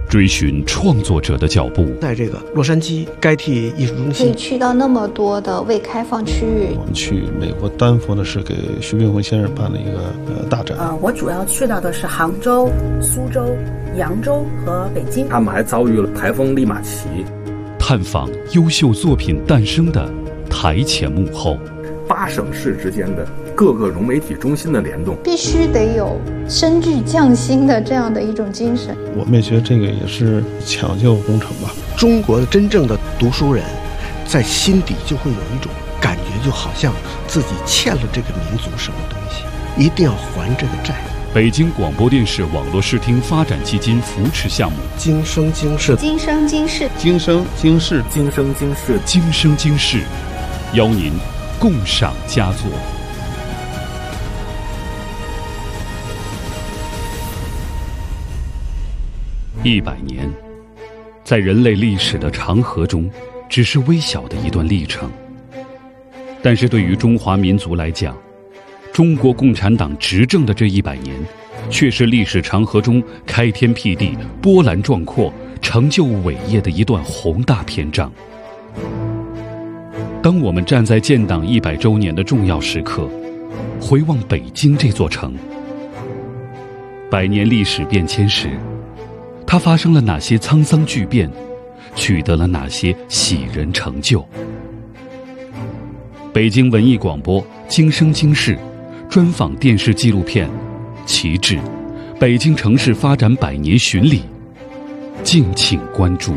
追寻创作者的脚步。 在这个洛杉矶该替艺术中心， 可以去到那么多的未开放区域。 我们去美国丹佛呢，是给徐冰鸿先生办了一个大展。 我主要去到的是杭州、苏州、扬州和北京。 他们还遭遇了台风利马奇。 探访优秀作品诞生的台前幕后 ，8省市之间的各个融媒体中心的联动， 必须得有深具匠心的这样的一种精神。 我们也觉得这个也是抢救工程吧。 中国的真正的读书人，在心底就会有一种感觉，就好像自己欠了这个民族什么东西，一定要还这个债。 北京广播电视网络视听发展基金扶持项目， 今生今世， 今生今世， 今生今世， 今生今世， 今生今世，邀您共赏佳作。100年，在人类历史的长河中，只是微小的一段历程。但是对于中华民族来讲，中国共产党执政的这100年，却是历史长河中开天辟地、波澜壮阔、成就伟业的一段宏大篇章。当我们站在建党100周年的重要时刻，回望北京这座城，100年历史变迁时，它发生了哪些沧桑巨变，取得了哪些喜人成就？北京文艺广播《今生今世》专访电视纪录片《旗帜：北京城市发展100年巡礼》，敬请关注。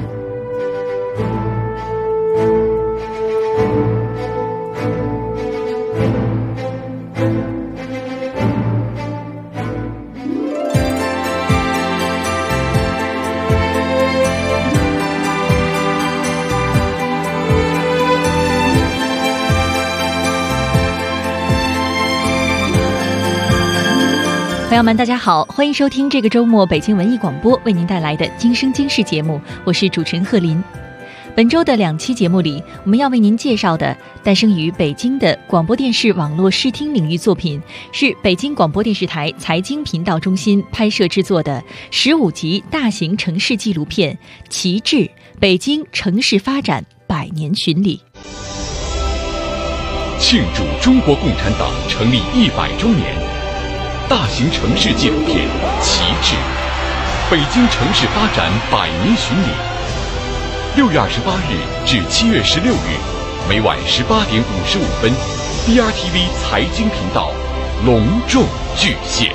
朋友们大家好，欢迎收听这个周末北京文艺广播为您带来的今生今世节目，我是主持人贺林。本周的2期节目里，我们要为您介绍的诞生于北京的广播电视网络视听领域作品，是北京广播电视台财经频道中心拍摄制作的15集大型城市纪录片《旗帜：北京城市发展100年巡礼》。 庆祝中国共产党成立100周年，大型城市纪录片《旗帜：北京城市发展100年巡礼》，6月28日至7月16日，每晚18点55分 ，BRTV 财经频道隆重巨献。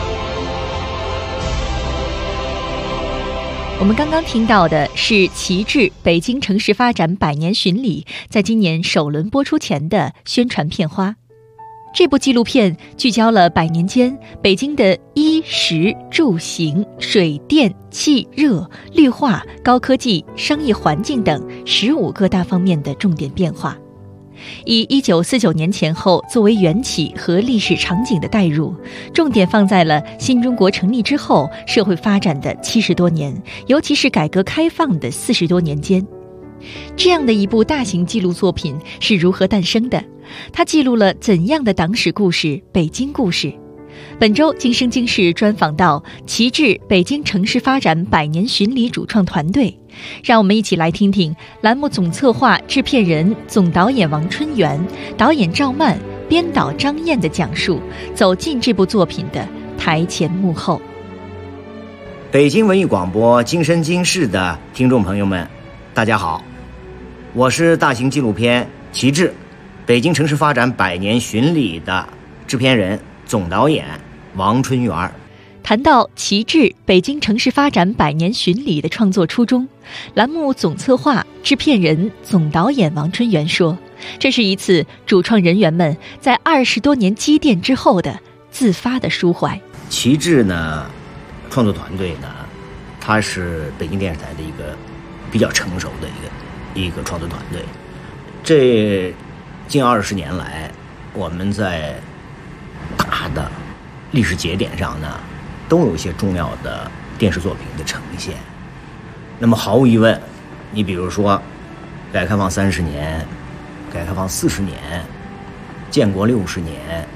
我们刚刚听到的是《旗帜：北京城市发展100年巡礼》在今年首轮播出前的宣传片花。这部纪录片聚焦了100年间北京的衣食住行、水电气热、绿化、高科技、商业环境等15个大方面的重点变化，以1949年前后作为缘起和历史场景的带入，重点放在了新中国成立之后社会发展的70多年，尤其是改革开放的40多年间。这样的一部大型纪录作品是如何诞生的？它记录了怎样的党史故事、北京故事？本周今生今世专访到旗帜北京城市发展100年巡礼主创团队，让我们一起来听听栏目总策划、制片人、总导演王春元、导演赵曼、编导张燕的讲述，走进这部作品的台前幕后。 北京文艺广播今生今世的听众朋友们，大家好，我是大型纪录片《旗帜：北京城市发展100年巡礼》的制片人、总导演王春元。 谈到《旗帜：北京城市发展100年巡礼》的创作初衷，栏目总策划、制片人、总导演王春元说，这是一次主创人员们在20多年积淀之后的自发的抒怀。 旗帜呢，创作团队呢，它是北京电视台的一个比较成熟的一个创作团队。这近20年来，我们在大的历史节点上呢，都有一些重要的电视作品的呈现。那么毫无疑问，你比如说改革开放30年、改革开放40年、建国60年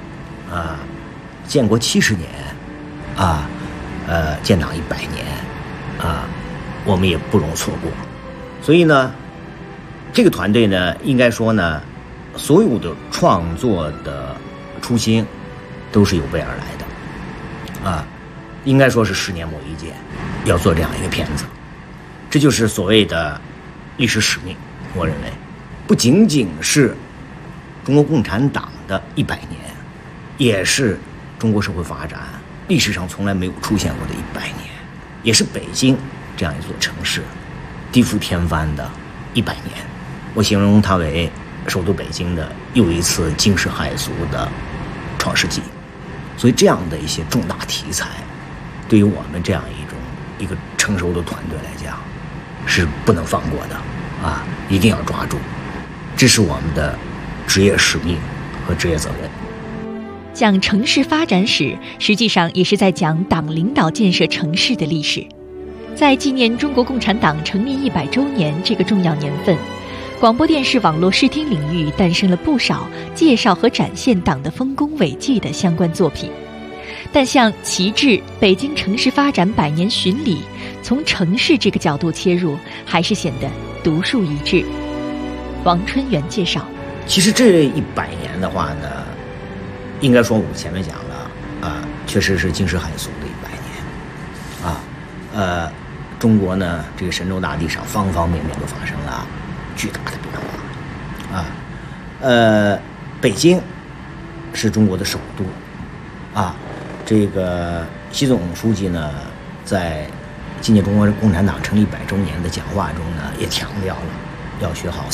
建国70年建党100年我们也不容错过。所以呢，这个团队呢，应该说呢，所有的创作的初心都是有备而来的啊，应该说是10年磨一剑，要做这样一个片子，这就是所谓的历史使命。我认为不仅仅是中国共产党的100年，也是中国社会发展历史上从来没有出现过的100年，也是北京这样一座城市地覆天翻的100年。我形容它为首都北京的又一次惊世骇俗的创世纪。所以这样的一些重大题材，对于我们这样一个成熟的团队来讲，是不能放过的啊！一定要抓住，这是我们的职业使命和职业责任。 讲城市发展史，实际上也是在讲党领导建设城市的历史。在纪念中国共产党成立100周年这个重要年份，广播电视网络视听领域诞生了不少介绍和展现党的丰功伟绩的相关作品。但像旗帜北京城市发展100年巡礼，从城市这个角度切入，还是显得独树一帜。王春元介绍， 其实这100年的话呢，应该说我前面讲了确实是惊世骇俗的100年中国呢这个神州大地上方方面面都发生了巨大的变化北京是中国的首都这个习总书记呢在纪念中国共产党成立100周年的讲话中呢也强调了要学好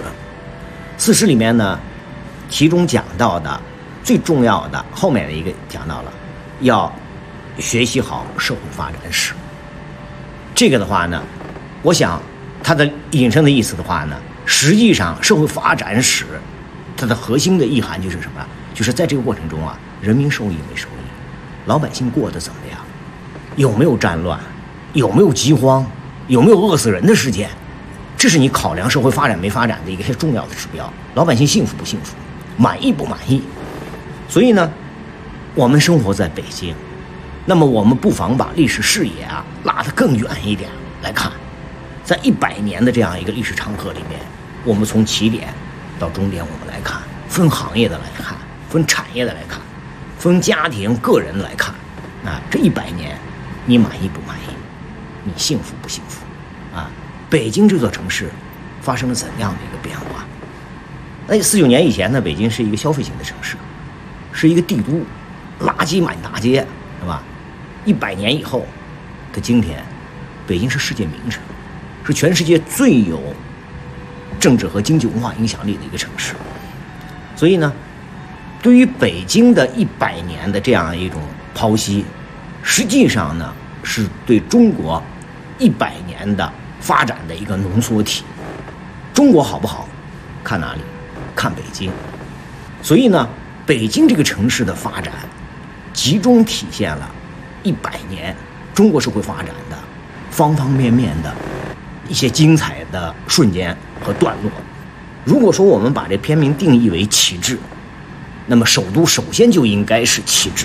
40里面呢，其中讲到的最重要的后面的一个讲到了要学习好社会发展史。这个的话呢，我想它的引申的意思的话呢，实际上社会发展史它的核心的意涵就是什么？就是在这个过程中人民受益没受益，老百姓过得怎么样，有没有战乱，有没有饥荒，有没有饿死人的事件，这是你考量社会发展没发展的一个重要的指标。老百姓幸福不幸福，满意不满意。所以呢，我们生活在北京，那么我们不妨把历史视野拉得更远一点来看，在100年的这样一个历史长河里面，我们从起点到终点我们来看，分行业的来看，分产业的来看，分家庭个人来看这100年你满意不满意，你幸福不幸福北京这座城市发生了怎样的一个变化？49年以前呢，北京是一个消费型的城市，是一个帝都，垃圾满大街，是吧？100年以后的今天，北京是世界名城，是全世界最有政治和经济文化影响力的一个城市。所以呢，对于北京的100年的这样一种剖析，实际上呢是对中国100年的发展的一个浓缩体。中国好不好，看哪里？看北京。所以呢，北京这个城市的发展，集中体现了100年中国社会发展的方方面面的一些精彩的瞬间和段落。如果说我们把这片名定义为旗帜，那么首都首先就应该是旗帜。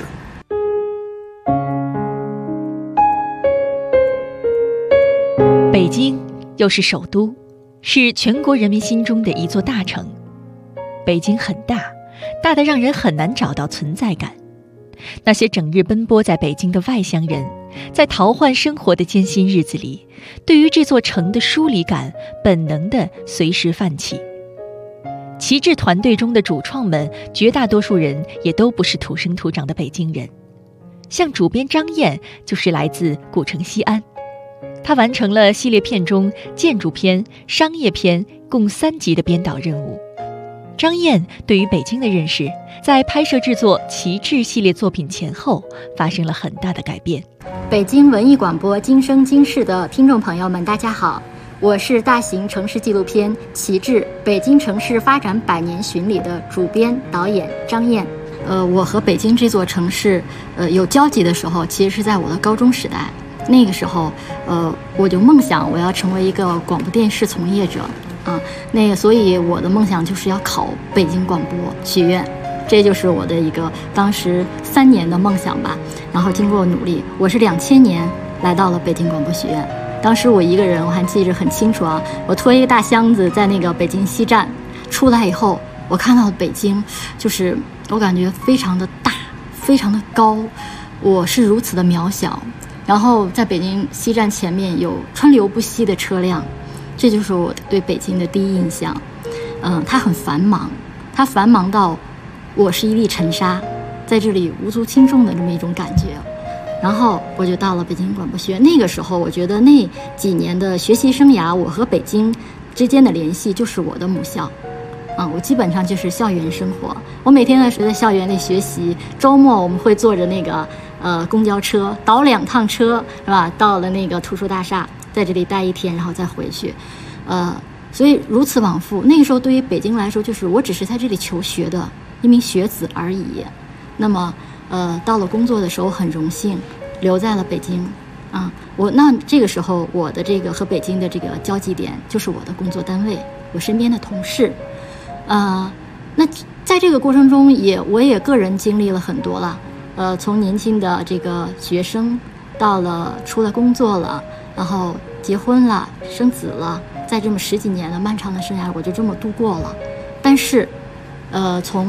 北京又是首都，是全国人民心中的一座大城。北京很大，大得让人很难找到存在感。那些整日奔波在北京的外乡人，在逃换生活的艰辛日子里，对于这座城的疏离感本能地随时泛起。旗帜团队中的主创们，绝大多数人也都不是土生土长的北京人。像主编张燕就是来自古城西安，他完成了系列片中建筑篇、商业篇共3集的编导任务。张燕对于北京的认识，在拍摄制作旗帜系列作品前后发生了很大的改变。 北京文艺广播今生今世的听众朋友们，大家好，我是大型城市纪录片《旗帜北京城市发展100年巡礼》的主编导演张燕。我和北京这座城市有交集的时候，其实是在我的高中时代。那个时候我就梦想我要成为一个广播电视从业者所以我的梦想就是要考北京广播学院，这就是我的一个当时3年的梦想吧。然后经过努力，我是2000年来到了北京广播学院， 当时我一个人，我还记着很清楚啊，我拖一个大箱子在那个北京西站出来以后，我看到北京，就是我感觉非常的大，非常的高，我是如此的渺小。然后在北京西站前面有川流不息的车辆，这就是我对北京的第一印象。它很繁忙，它繁忙到我是一粒尘沙，在这里无足轻重的这么一种感觉。然后我就到了北京广播学院，那个时候我觉得那几年的学习生涯，我和北京之间的联系就是我的母校。我基本上就是校园生活，我每天呢是在校园里学习，周末我们会坐着那个公交车倒2趟车，是吧？到了那个图书大厦，在这里待1天，然后再回去，所以如此往复。那个时候对于北京来说，就是我只是在这里求学的一名学子而已。那么到了工作的时候，很荣幸留在了北京那这个时候我的这个和北京的这个交集点就是我的工作单位，我身边的同事。那在这个过程中我也个人经历了很多了，从年轻的这个学生到了出来工作了，然后结婚了，生子了，在这么10几年的漫长的生涯，我就这么度过了。但是，从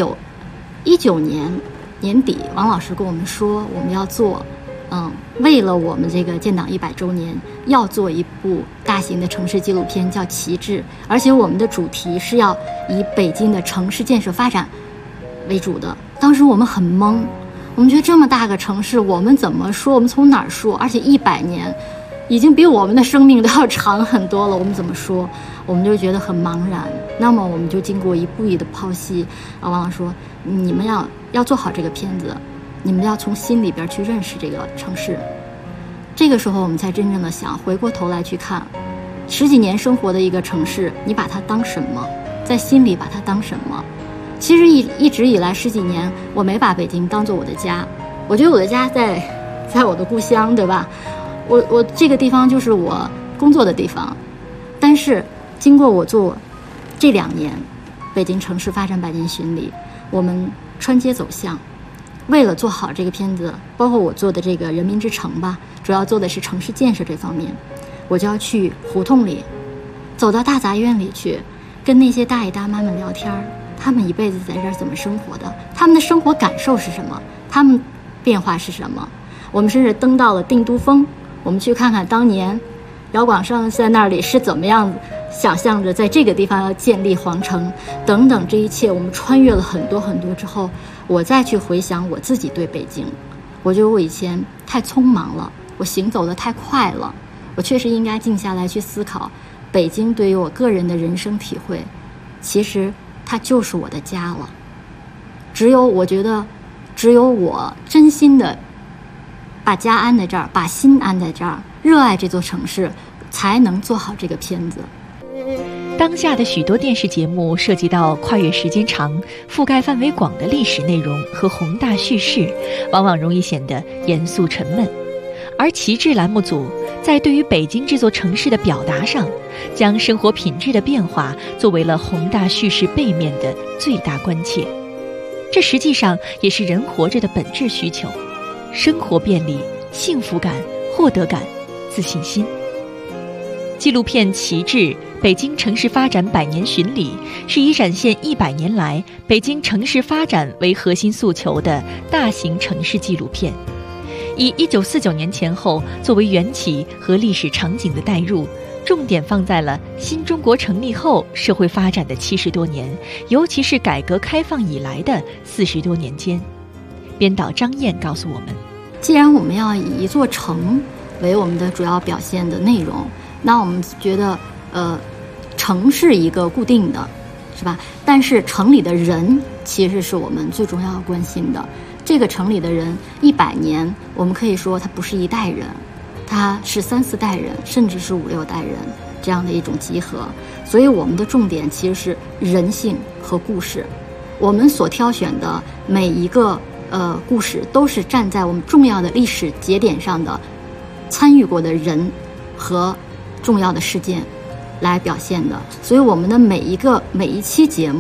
19年年底，王老师跟我们说，我们要做，为了我们这个建党100周年，要做一部大型的城市纪录片，叫《旗帜》，而且我们的主题是要以北京的城市建设发展为主的。当时我们很懵，我们觉得这么大个城市，我们怎么说？我们从哪儿说？而且100年，已经比我们的生命都要长很多了，我们怎么说？我们就觉得很茫然。那么我们就经过一步一步的剖析，王老师说：“你们要做好这个片子。”你们要从心里边去认识这个城市。这个时候我们才真正的想回过头来去看10几年生活的一个城市，你把它当什么，在心里把它当什么。其实一直以来10几年我没把北京当做我的家，我觉得我的家在我的故乡，对吧？我这个地方就是我工作的地方。但是经过我做这2年北京城市发展100年巡礼，我们穿街走巷，为了做好这个片子，包括我做的这个人民之城吧，主要做的是城市建设这方面，我就要去胡同里，走到大杂院里去，跟那些大爷大妈们聊天，他们一辈子在这儿怎么生活的，他们的生活感受是什么，他们变化是什么。我们甚至登到了定都峰，我们去看看当年姚广胜在那里是怎么样想象着在这个地方要建立皇城等等，这一切我们穿越了很多很多之后，我再去回想我自己对北京，我觉得我以前太匆忙了，我行走的太快了，我确实应该静下来去思考，北京对于我个人的人生体会，其实它就是我的家了。我觉得只有我真心的把家安在这儿，把心安在这儿，热爱这座城市，才能做好这个片子。 当下的许多电视节目涉及到跨越时间长、覆盖范围广的历史内容和宏大叙事，往往容易显得严肃沉闷。而旗帜栏目组在对于北京这座城市的表达上，将生活品质的变化作为了宏大叙事背面的最大关切。这实际上也是人活着的本质需求：生活便利、幸福感、获得感、自信心。纪录片《旗帜：北京城市发展100年巡礼》是以展现100年来北京城市发展为核心诉求的大型城市纪录片，以1949年前后作为缘起和历史场景的代入，重点放在了新中国成立后社会发展的70多年，尤其是改革开放以来的40多年间。编导张燕告诉我们， 既然我们要以一座城为我们的主要表现的内容，那我们觉得城是一个固定的，是吧？但是城里的人其实是我们最重要关心的。这个城里的人100年，我们可以说他不是一代人，他是3、4代人，甚至是5、6代人这样的一种集合。所以我们的重点其实是人性和故事。我们所挑选的每一个故事，都是站在我们重要的历史节点上的参与过的人和重要的事件来表现的。所以我们的每一期节目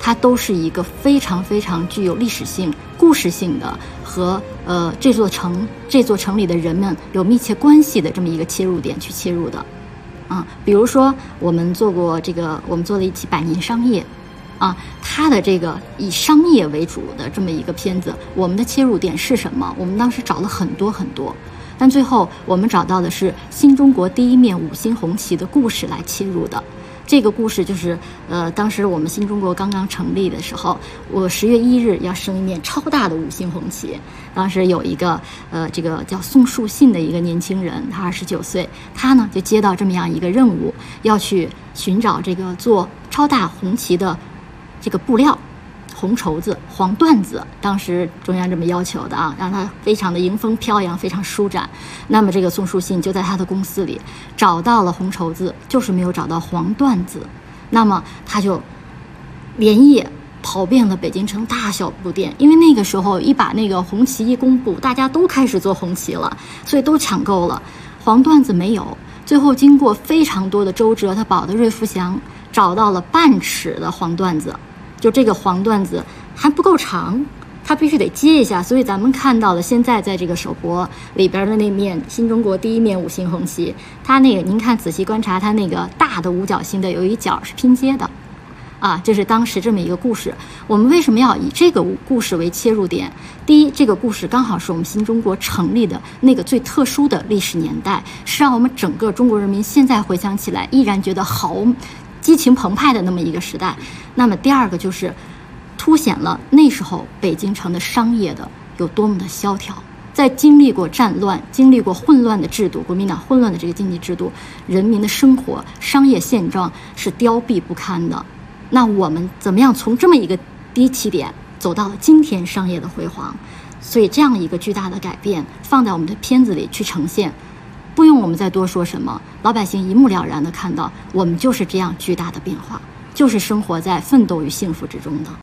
它都是一个非常非常具有历史性、故事性的和这座城里的人们有密切关系的这么一个切入点去切入的。比如说我们做了一期百年商业。它的这个以商业为主的这么一个片子，我们的切入点是什么？我们当时找了很多很多，但最后我们找到的是新中国第一面5星红旗的故事来切入的。这个故事就是当时我们新中国刚刚成立的时候，我10月1日要升一面超大的5星红旗。当时有一个这个叫宋树信的一个年轻人，他29岁，他呢就接到这么样一个任务，要去寻找这个做超大红旗的这个布料，红绸子、黄缎子，当时中央这么要求的让它非常的迎风飘扬，非常舒展。那么这个宋树信就在他的公司里找到了红绸子，就是没有找到黄缎子。那么他就连夜跑遍了北京城大小布店，因为那个时候一把那个红旗一公布，大家都开始做红旗了，所以都抢购了。黄缎子没有，最后经过非常多的周折，他保的瑞福祥找到了半尺的黄缎子。就这个黄缎子还不够长，它必须得接一下，所以咱们看到的现在在这个首博里边的那面新中国第一面5星红旗，它那个您看仔细观察，它那个大的5角星的有一角是拼接的这是当时这么一个故事。我们为什么要以这个故事为切入点？第一，这个故事刚好是我们新中国成立的那个最特殊的历史年代，是让我们整个中国人民现在回想起来依然觉得好激情澎湃的那么一个时代。那么第二个就是凸显了那时候北京城的商业的有多么的萧条，在经历过战乱、经历过混乱的制度，国民党混乱的这个经济制度，人民的生活、商业现状是凋敝不堪的。那我们怎么样从这么一个低起点走到了今天商业的辉煌？所以这样一个巨大的改变放在我们的片子里去呈现，不用我们再多说什么，老百姓一目了然地看到我们就是这样巨大的变化，就是生活在奋斗与幸福之中的。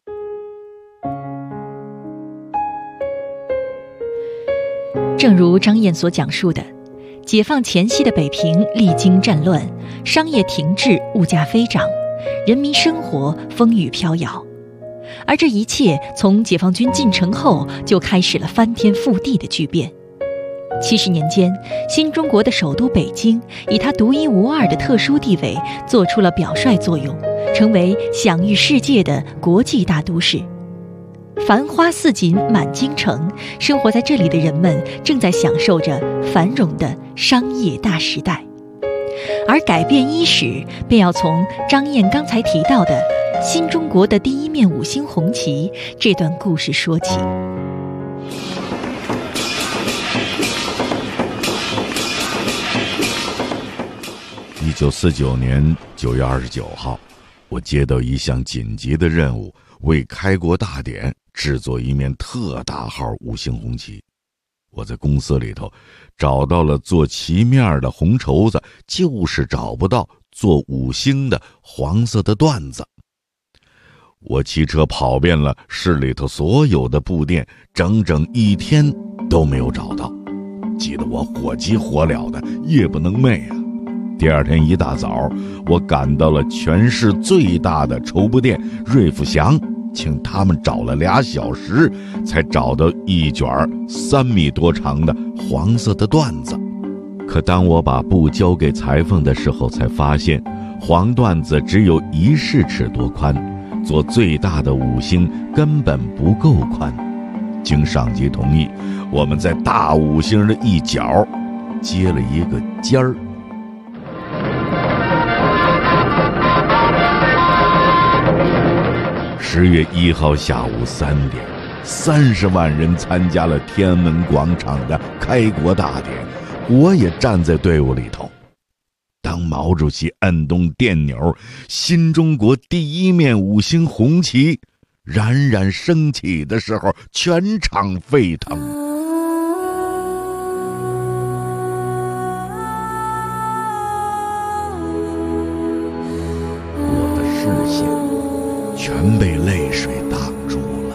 正如张燕所讲述的，解放前夕的北平历经战乱，商业停滞，物价飞涨，人民生活风雨飘摇。而这一切从解放军进城后就开始了翻天覆地的巨变。70年间，新中国的首都北京以它独一无二的特殊地位做出了表率作用，成为享誉世界的国际大都市。繁花似锦满京城，生活在这里的人们正在享受着繁荣的商业大时代。而改变伊始，便要从张燕刚才提到的新中国的第一面5星红旗这段故事说起。 1949年9月29号，我接到一项紧急的任务，为开国大典制作一面特大号5星红旗。我在公司里头找到了做旗面的红绸子，就是找不到做5星的黄色的缎子。我骑车跑遍了市里头所有的布店，整整1天都没有找到，急得我火急火燎的，夜不能寐啊。第二天一大早，我赶到了全市最大的绸布店瑞福祥，请他们找了2小时，才找到一卷3米多长的黄色的缎子。可当我把布交给裁缝的时候，才发现黄缎子只有1市尺多宽，做最大的5星根本不够宽。经上级同意，我们在大5星的一角接了一个尖儿。10月1号下午3点，30万人参加了天安门广场的开国大典，我也站在队伍里头。当毛主席摁动电钮，新中国第一面5星红旗冉冉升起的时候，全场沸腾。我的视线全被泪水挡住了。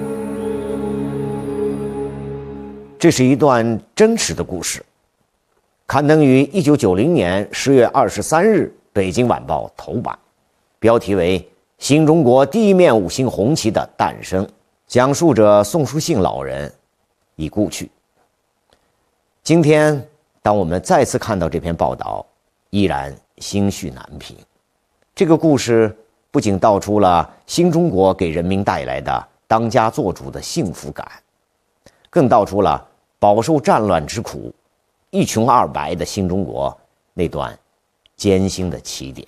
这是一段真实的故事，刊登于1990年10月23日《北京晚报》头版，标题为新中国第一面5星红旗的诞生，讲述者宋书信老人已故去。今天，当我们再次看到这篇报道，依然心绪难平。这个故事不仅道出了新中国给人民带来的当家作主的幸福感，更道出了饱受战乱之苦、一穷二白的新中国那段艰辛的起点。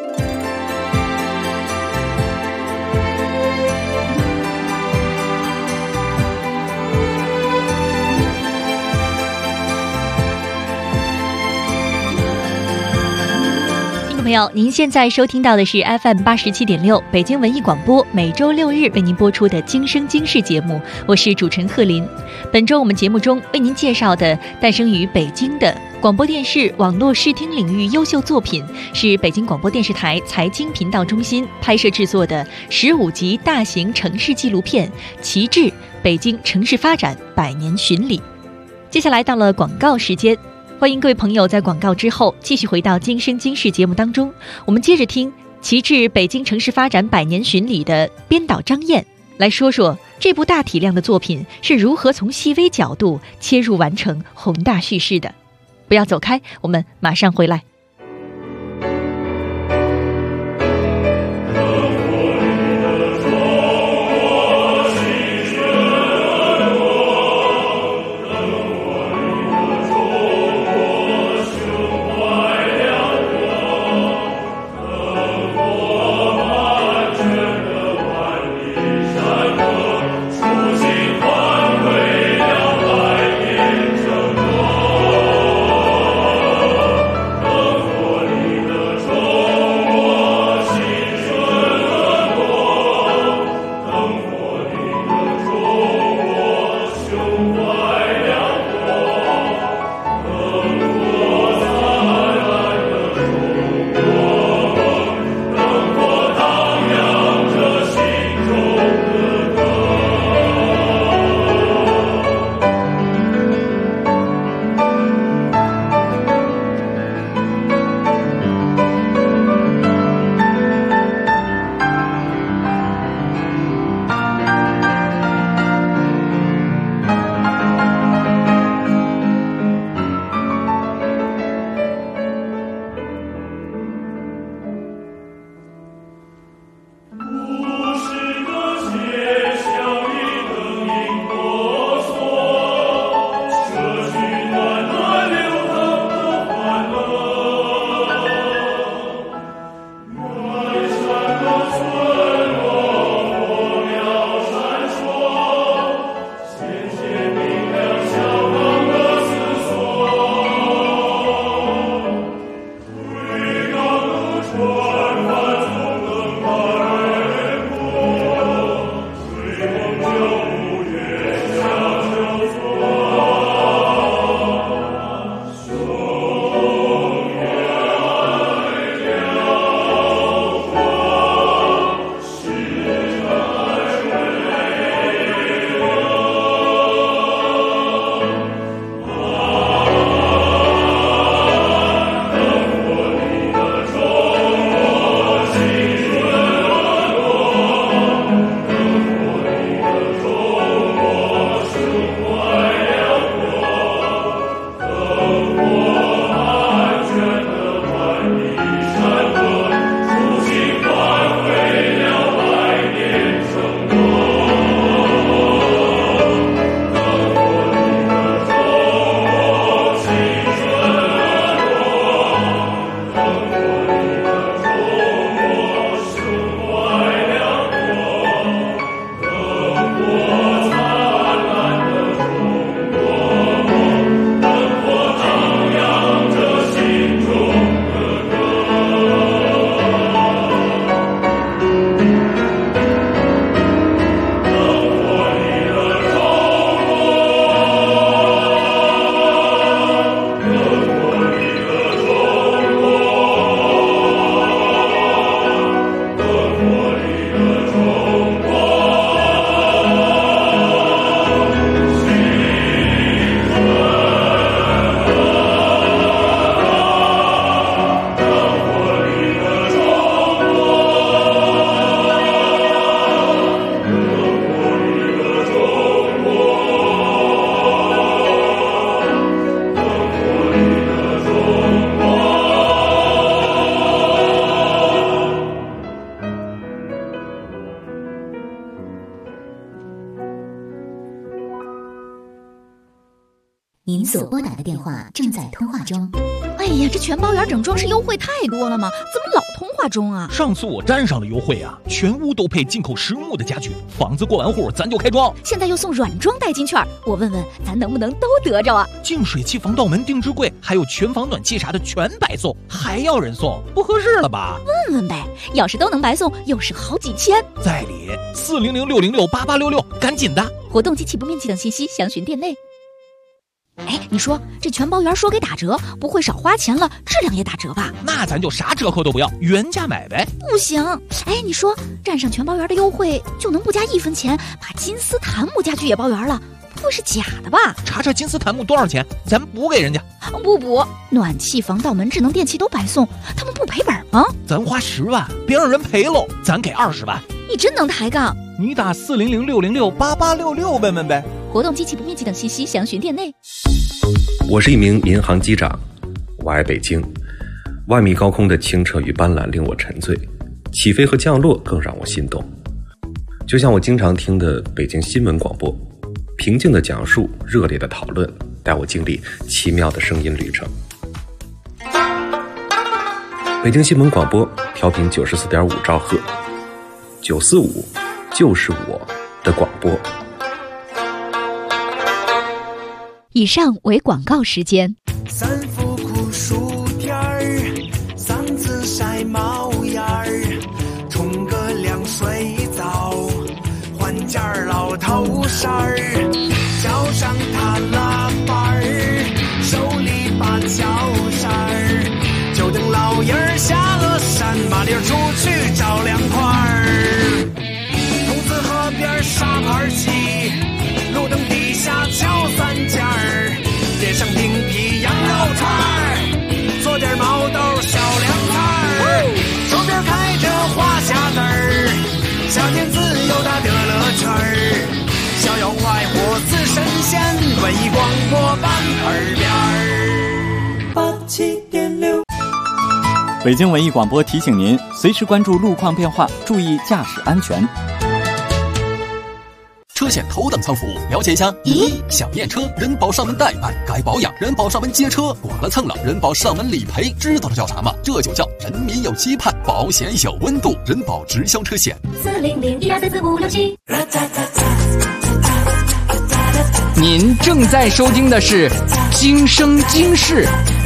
朋友，您现在收听到的是 FM 87.6北京文艺广播，每周6日为您播出的《今生今世》节目，我是主持人贺林。本周我们节目中为您介绍的诞生于北京的广播电视网络视听领域优秀作品，是北京广播电视台财经频道中心拍摄制作的15集大型城市纪录片《旗帜：北京城市发展100年巡礼》。接下来到了广告时间，欢迎各位朋友在广告之后继续回到《今生今世》节目当中，我们接着听《旗帜：北京城市发展100年巡礼》的编导张燕来说说这部大体量的作品是如何从细微角度切入完成宏大叙事的。不要走开，我们马上回来。 中您所拨打的电话正在通话中。 哎呀，这全包圆整装饰优惠太多了吗？怎么老通话中啊？ 上次我沾上了优惠啊，全屋都配进口实木的家具，房子过完户咱就开装。 现在又送软装代金券，我问问咱能不能都得着啊？ 净水器、防盗门、定制柜，还有全房暖气啥的全白送，还要人送，不合适了吧？ 问问呗，要是都能白送，又是好几千。 在理，400-606-8866，赶紧的！ 活动及起步面积等信息详询店内。哎，你说这全包圆说给打折，不会少花钱了，质量也打折吧？ 那咱就啥折扣都不要，原价买呗。 不行，哎，你说占上全包圆的优惠，就能不加1分钱把金丝檀木家具也包圆了，不会是假的吧？ 查查金丝檀木多少钱，咱补给人家。 不补，暖气、防盗门、智能电器都白送，他们不赔本吗？ 咱花10万，别让人赔喽，咱给20万。 你真能抬杠！ 你打400-606-8866问问呗。 活动及起步面积等信息详询店内。 我是一名民航机长，我爱北京。万米高空的清澈与斑斓令我沉醉，起飞和降落更让我心动。就像我经常听的北京新闻广播，平静的讲述，热烈的讨论，带我经历奇妙的声音旅程。北京新闻广播调频94.5兆赫，945就是我的广播。 以上为广告时间。 三伏酷暑天儿，嗓子晒冒烟儿，冲个凉水澡，换件老头衫儿，脚上踏拉板儿，手里把脚扇儿，就等老爷儿下了山，麻溜出去找凉快儿。筒子河边沙盘棋，路灯底下敲3件儿，点上冰皮羊肉串儿，做点毛豆小凉菜儿，手边开着花匣子儿，夏天自由它的乐趣儿，逍遥快活似神仙，文艺广播伴耳边儿。87.6。 北京文艺广播提醒您，随时关注路况变化，注意驾驶安全。 车险头等舱服务，了解一下。1. 想验车，人保上门代办；该保养，人保上门接车；剐了蹭了，人保上门理赔。知道这叫啥吗？这就叫人民有期盼，保险有温度。人保直销车险。400-1234567。 您正在收听的是《今生今世》。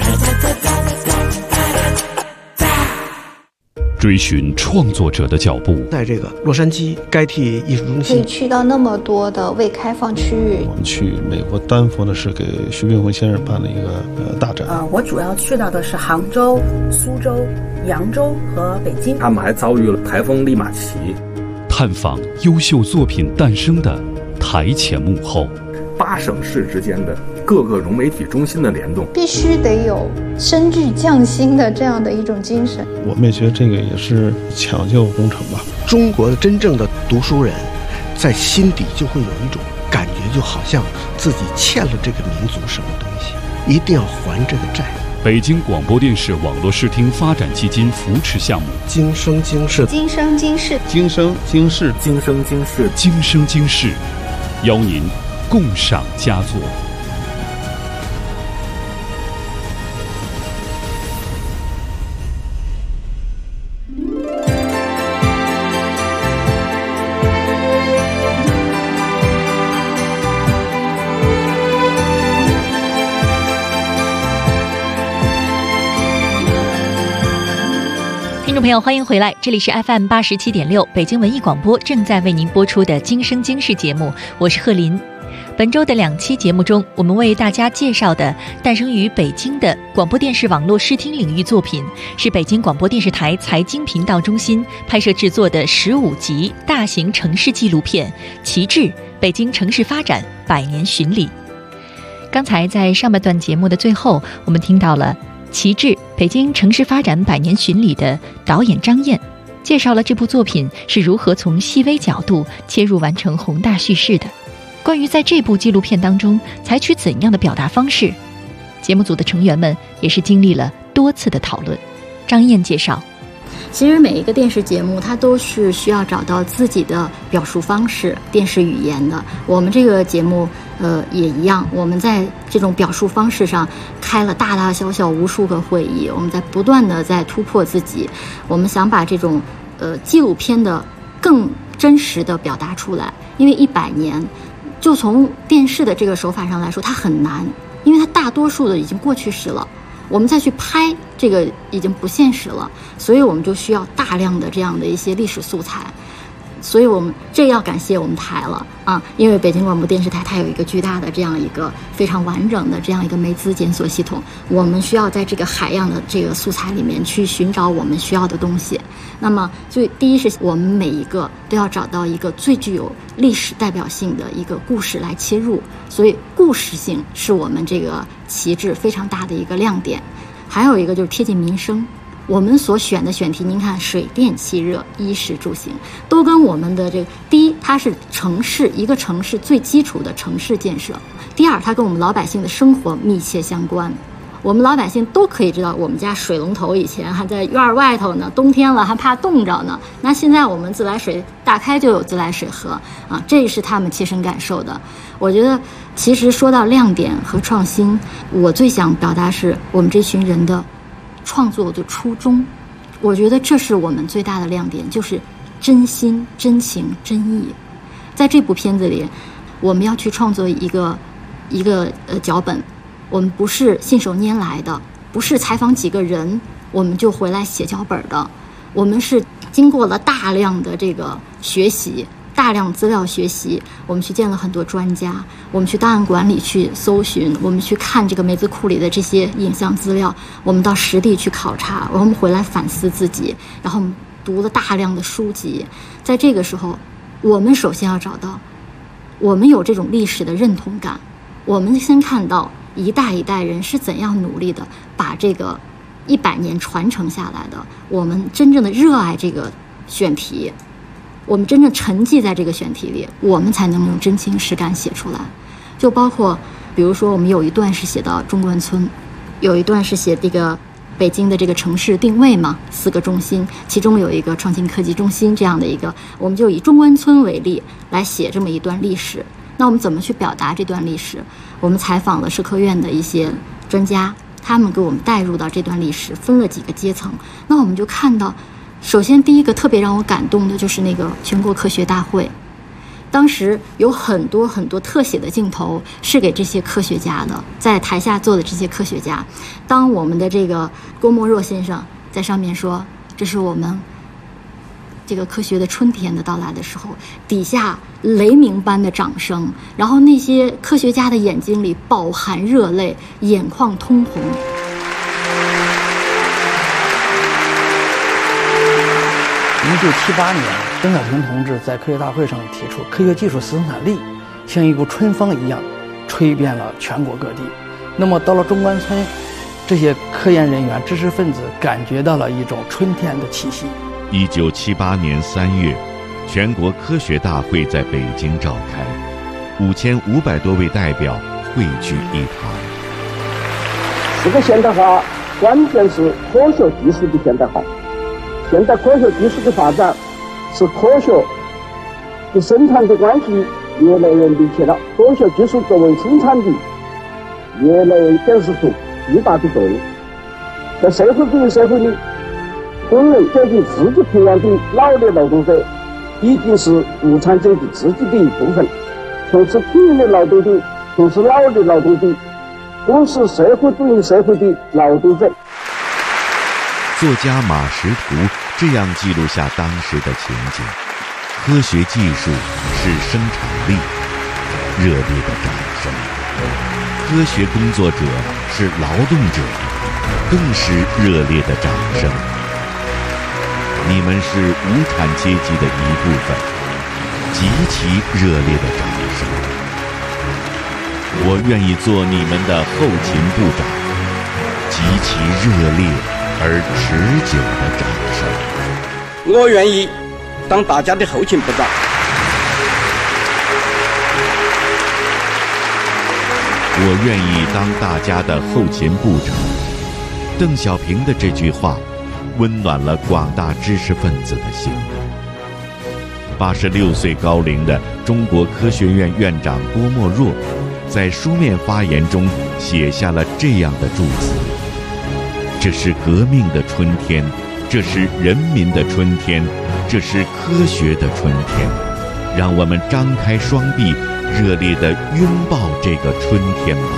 追寻创作者的脚步， 在这个洛杉矶该替艺术中心， 可以去到那么多的未开放区域。 我们去美国丹佛的是给徐冰辉先生办了一个大展。 我主要去到的是杭州、苏州、扬州和北京。 他们还遭遇了台风利马奇， 探访优秀作品诞生的台前幕后 ，8省市之间的各个融媒体中心的联动， 必须得有深具匠心的这样的一种精神。 我们也觉得这个也是抢救工程吧。 中国的真正的读书人，在心底就会有一种感觉，就好像自己欠了这个民族什么东西，一定要还这个债。 北京广播电视网络视听发展基金扶持项目， 今生今世， 今生今世， 今生今世， 今生今世， 今生今世，邀您共赏佳作。 听众朋友，欢迎回来，这里是 FM 87.6北京文艺广播正在为您播出的《今生今世》节目，我是贺林。本周的2期节目中，我们为大家介绍的诞生于北京的广播电视网络视听领域作品，是北京广播电视台财经频道中心拍摄制作的15集大型城市纪录片《旗帜：北京城市发展100年巡礼》。刚才在上半段节目的最后，我们听到了旗帜北京城市发展100年巡礼的导演张燕介绍了这部作品是如何从细微角度切入完成宏大叙事的。关于在这部纪录片当中采取怎样的表达方式，节目组的成员们也是经历了多次的讨论。张燕介绍， 其实每一个电视节目它都是需要找到自己的表述方式、电视语言的。我们这个节目也一样，我们在这种表述方式上开了大大小小无数个会议，我们在不断的在突破自己，我们想把这种纪录片的更真实的表达出来。因为100年就从电视的这个手法上来说它很难，因为它大多数的已经过去式了，我们再去拍这个已经不现实了，所以我们就需要大量的这样的一些历史素材。所以我们这要感谢我们台了啊，因为北京广播电视台它有一个巨大的这样一个非常完整的这样一个梅资检索系统，我们需要在这个海洋的这个素材里面去寻找我们需要的东西。那么第一是我们每一个都要找到一个最具有历史代表性的一个故事来切入，所以故事性是我们这个旗帜非常大的一个亮点。还有一个就是贴近民生，我们所选的选题，您看水电气热衣食住行都跟我们的这个，第一它是一个城市最基础的城市建设，第二它跟我们老百姓的生活密切相关。我们老百姓都可以知道，我们家水龙头以前还在院外头呢，冬天了还怕冻着呢，那现在我们自来水打开就有自来水喝啊，这是他们切身感受的。我觉得其实说到亮点和创新，我最想表达是我们这群人的创作的初衷，我觉得这是我们最大的亮点，就是真心、真情、真意。在这部片子里，我们要去创作一个脚本，我们不是信手拈来的，不是采访几个人我们就回来写脚本的，我们是经过了大量的这个学习，大量资料学习，我们去见了很多专家，我们去档案馆里去搜寻，我们去看这个梅资库里的这些影像资料，我们到实地去考察，我们回来反思自己，然后我们读了大量的书籍。在这个时候，我们首先要找到我们有这种历史的认同感，我们先看到一代一代人是怎样努力的把这个100年传承下来的，我们真正的热爱这个选题，我们真正沉寂在这个选题里，我们才能用真情实感写出来。就包括比如说我们有一段是写到中关村，有一段是写这个北京的这个城市定位嘛，4个中心，其中有一个创新科技中心这样的一个，我们就以中关村为例来写这么一段历史。那我们怎么去表达这段历史？我们采访了社科院的一些专家，他们给我们带入到这段历史，分了几个阶层。那我们就看到，首先第一个特别让我感动的就是那个全国科学大会，当时有很多很多特写的镜头是给这些科学家的，在台下坐的这些科学家，当我们的这个郭沫若先生在上面说这是我们这个科学的春天的到来的时候，底下雷鸣般的掌声，然后那些科学家的眼睛里饱含热泪，眼眶通红。 1978年，邓小平同志在科学大会上提出，科学技术生产力像一股春风一样吹遍了全国各地。那么到了中关村，这些科研人员、知识分子感觉到了一种春天的气息。 1978年3月，全国科学大会在北京召开，5500多位代表汇聚一堂。 这个现代化，关键是科学技术的现代化。现代科学技术的发展，使科学和生产的关系越来越密切了。科学技术作为生产力，越来越显示出巨大的作用。在社会主义社会里，工人阶级自己培养的脑力劳动者，已经是无产阶级自己的一部分。从事体力劳动的，从事脑力劳动的，都是社会主义社会的劳动者。 作家马识途这样记录下当时的情景：科学技术是生产力，热烈的掌声；科学工作者是劳动者，更是热烈的掌声。你们是无产阶级的一部分，极其热烈的掌声。我愿意做你们的后勤部长，极其热烈而持久的掌声。 我愿意当大家的后勤部长。 我愿意当大家的后勤部长。邓小平的这句话温暖了广大知识分子的心。86岁高龄的中国科学院院长郭沫若在书面发言中写下了这样的祝词：这是革命的春天，这是人民的春天，这是科学的春天，让我们张开双臂，热烈地拥抱这个春天吧。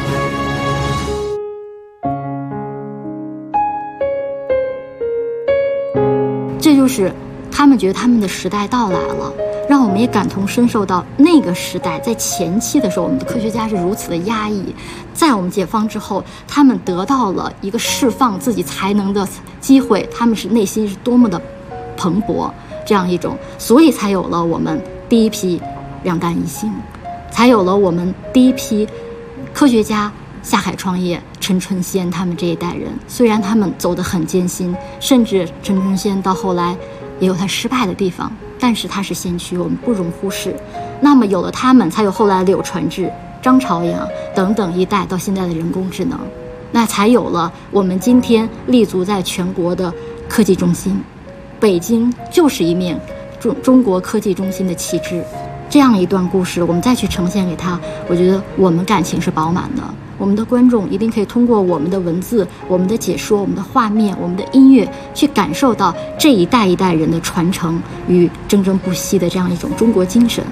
这就是他们觉得他们的时代到来了，让我们也感同身受到那个时代在前期的时候，我们的科学家是如此的压抑，在我们解放之后，他们得到了一个释放自己才能的机会，他们是内心是多么的蓬勃，这样一种，所以才有了我们第一批两弹一星，才有了我们第一批科学家下海创业，陈春先他们这一代人，虽然他们走得很艰辛，甚至陈春先到后来也有他失败的地方，但是他是先驱，我们不容忽视。那么有了他们，才有后来柳传志、张朝阳等等一代到现在的人工智能，那才有了我们今天立足在全国的科技中心。北京就是一面中国科技中心的旗帜。这样一段故事，我们再去呈现给他，我觉得我们感情是饱满的。我们的观众一定可以通过我们的文字、我们的解说、我们的画面、我们的音乐，去感受到这一代一代人的传承与铮铮不息的这样一种中国精神。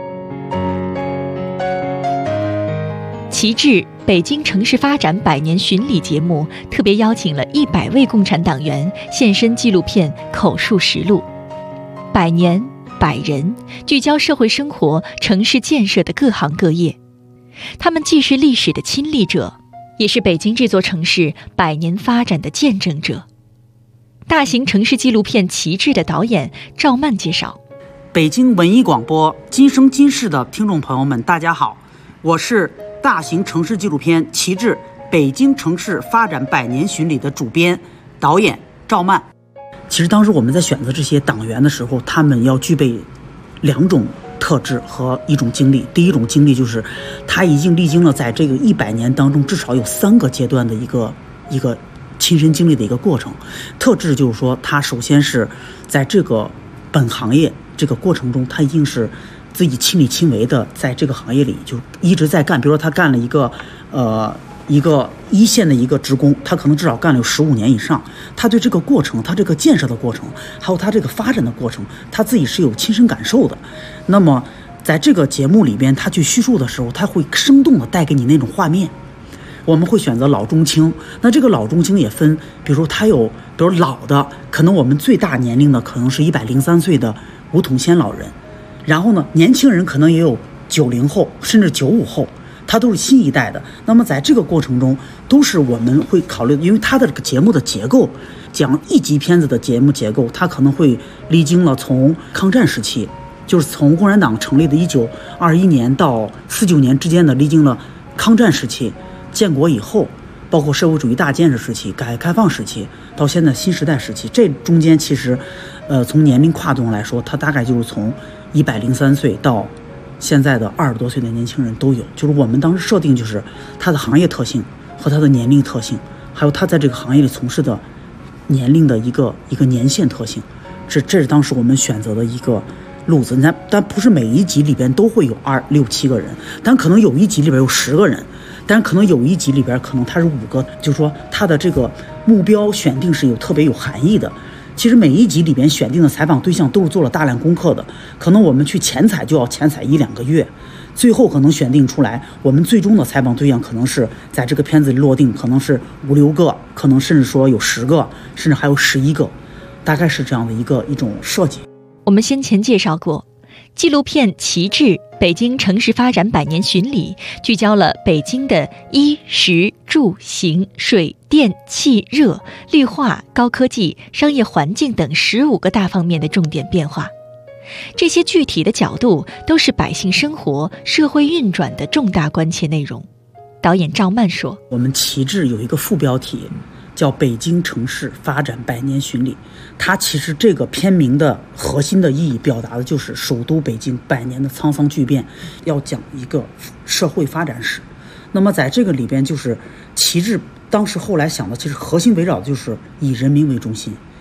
旗帜北京城市发展百年巡礼节目特别邀请了100位共产党员现身纪录片口述实录，百年百人，聚焦社会生活、城市建设的各行各业。他们既是历史的亲历者，也是北京这座城市百年发展的见证者。大型城市纪录片《旗帜》的导演赵曼介绍： 北京文艺广播今生今世的听众朋友们，大家好，我是大型城市纪录片《旗帜》北京城市发展百年巡礼的主编、导演赵曼。其实当时我们在选择这些党员的时候，他们要具备2种特质和一种经历。第一种经历就是他已经历经了在这个100年当中至少有3个阶段的一个亲身经历的一个过程。特质就是说，他首先是在这个本行业这个过程中，他已经是自己亲力亲为的在这个行业里就一直在干。比如说他干了一个一线的一个职工，他可能至少干了有15年以上，他对这个过程，他这个建设的过程，还有他这个发展的过程，他自己是有亲身感受的。那么在这个节目里边，他去叙述的时候，他会生动的带给你那种画面。我们会选择老中青，那这个老中青也分，比如说他有，比如老的，可能我们最大年龄的可能是103岁的吴统先老人，然后呢，年轻人可能也有90后甚至95后，它都是新一代的。那么在这个过程中，都是我们会考虑，因为它的这个节目的结构，讲1集片子的节目结构，它可能会历经了从抗战时期，就是从共产党成立的1921年到49年之间的历经了抗战时期、建国以后，包括社会主义大建设时期、改革开放时期，到现在新时代时期，这中间其实，从年龄跨度上来说，它大概就是从103岁到现在的20多岁的年轻人都有。就是我们当时设定就是它的行业特性和它的年龄特性，还有它在这个行业里从事的年龄的一个年限特性，这是当时我们选择的一个路子。但不是每一集里边都会有6、7个人，但可能有一集里边有10个人，但可能有一集里边可能它是5个，就是说它的这个目标选定是特别有含义的。其实每一集里边选定的采访对象都是做了大量功课的，可能我们去前采就要前采1、2个月，最后可能选定出来我们最终的采访对象可能是在这个片子里落定，可能是5、6个，可能甚至说有10个，甚至还有11个，大概是这样的一种设计。 我们先前介绍过，纪录片《旗帜：北京城市发展百年巡礼》聚焦了北京的衣食住行水电气热、绿化、高科技、商业环境等15个大方面的重点变化。这些具体的角度都是百姓生活、社会运转的重大关切内容。导演赵曼说：“ 我们旗帜有一个副标题，叫《北京城市发展百年巡礼》。它其实这个片名的核心的意义，表达的就是首都北京100年的沧桑巨变，要讲一个社会发展史。那么在这个里边，就是旗帜当时后来想的，其实核心围绕的就是以人民为中心。